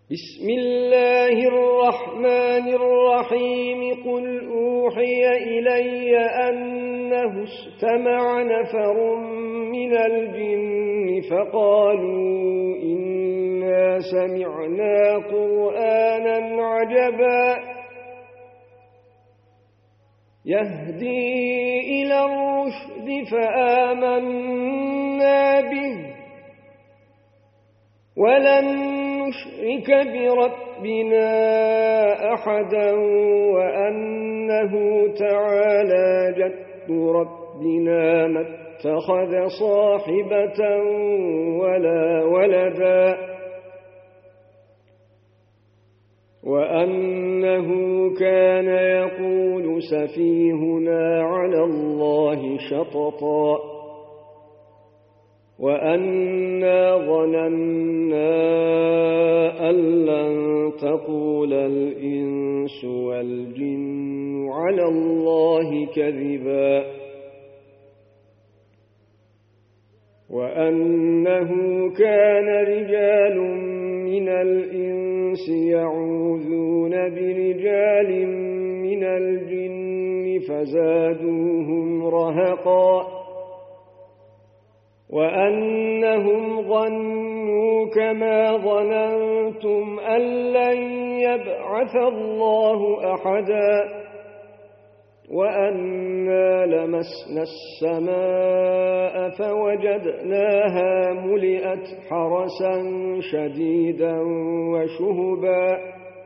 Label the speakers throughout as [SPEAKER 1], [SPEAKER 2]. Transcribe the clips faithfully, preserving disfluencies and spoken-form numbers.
[SPEAKER 1] بسم الله الرحمن الرحيم قل أوحي إلي أنه استمع نفر من الجن فقالوا إنا سمعنا قرآنا عجبا يهدي إلى الرشد فآمنا به ولن نشرك بربنا أحدا وأنه تعالى جد ربنا ما اتخذ صاحبة ولا ولدا وأنه كان يقول سفيهنا على الله شططا وأنا ظننا أن لن تقول الإنس والجن على الله كذبا وأنه كان رجال من الإنس يعوذون برجال من الجن فزادوهم رهقا وأنهم ظنوا كما ظننتم أن لن يبعث الله أحدا وأنا لمسنا السماء فوجدناها ملئت حرسا شديدا وشهبا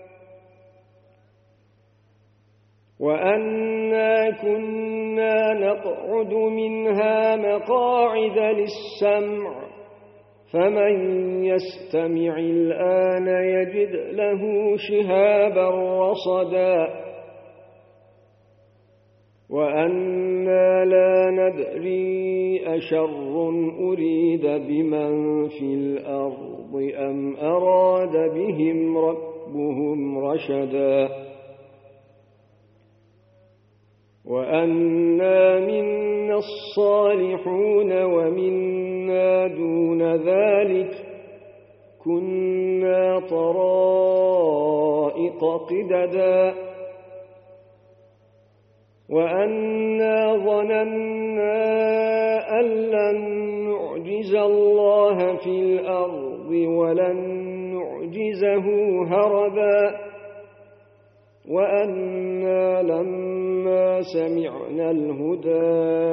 [SPEAKER 1] وأنا كنا نقعد منها مقاعد للسمع فمن يستمع الآن يجد له شهابا رصدا وأنا لا ندري أشر أريد بمن في الأرض أم أراد بهم ربهم رشدا وأنا منا الصالحون ومنا دون ذلك كنا طرائق قددا وأنا ظننا أن لن نعجز الله في الأرض ولن نعجزه هربا وأنا لما سمعنا الهدى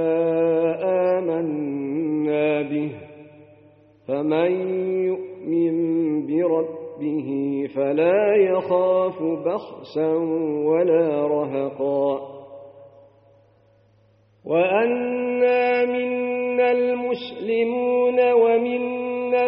[SPEAKER 1] آمنا به فمن يؤمن بربه فلا يخاف بخسا ولا رهقا وأنا منا المسلمون ومنا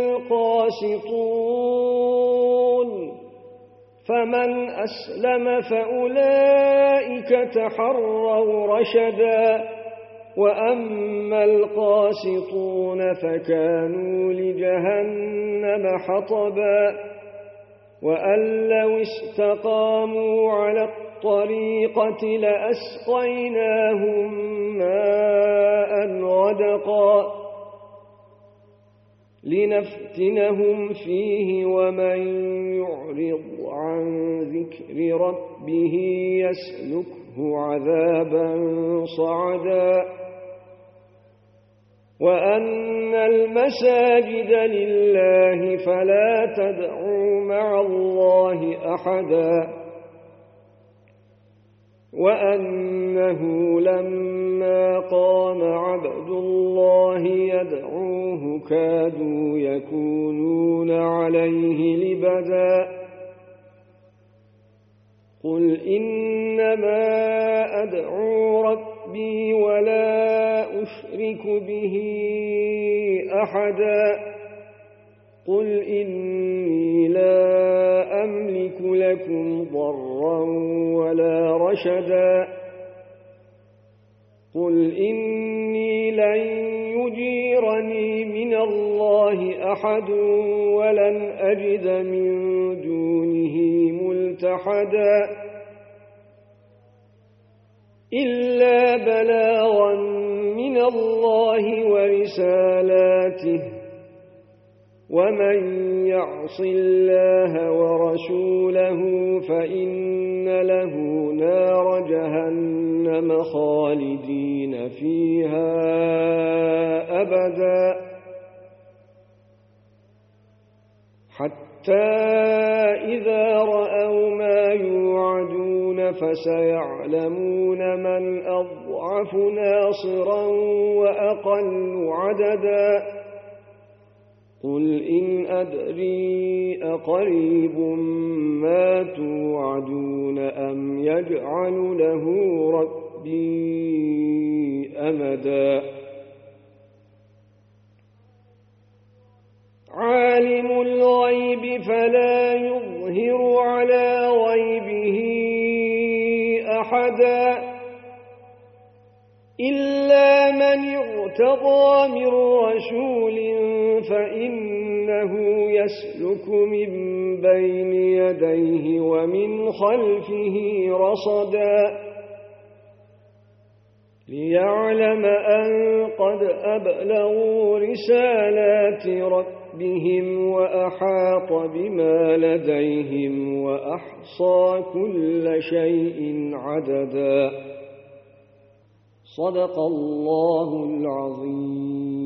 [SPEAKER 1] القاسطون فمن أسلم فأولئك تحروا رشدا وأما القاسطون فكانوا لجهنم حطبا وأن لو استقاموا على الطريقة لأسقيناهم ماء غدقا لنفتنهم فيه ومن يعرض عن ذكر ربه يسلكه عذابا صعدا وأن المساجد لله فلا تدعوا مع الله أحدا وأنه لما قام عبد الله يدعوه كادوا يكونون عليه لبدا قل إنما أدعو ربي ولا أشرك به أحدا قل إني لا أملك لكم ضرا ولا رشدا قل إني لن يجيرني من الله أحد ولن أجد من دونه ملتحدا إلا بلاغا من الله ورسالاته ومن يعص الله ورسوله فإن له نار جهنم خالدين فيها أبدا حتى إذا رأوا ما يوعدون فسيعلمون من أضعف ناصرا وأقل عددا قل إن أدري أقريب ما توعدون أم يجعل له ربي أمدا عالم الغيب فلا يظهر على غيبه أحدا إلا من ارتضى من رسول فإنه يسلك من بين يديه ومن خلفه رصدا ليعلم أن قد أبلغوا رسالات ربهم وأحاط بما لديهم وأحصى كل شيء عددا صدق الله العظيم.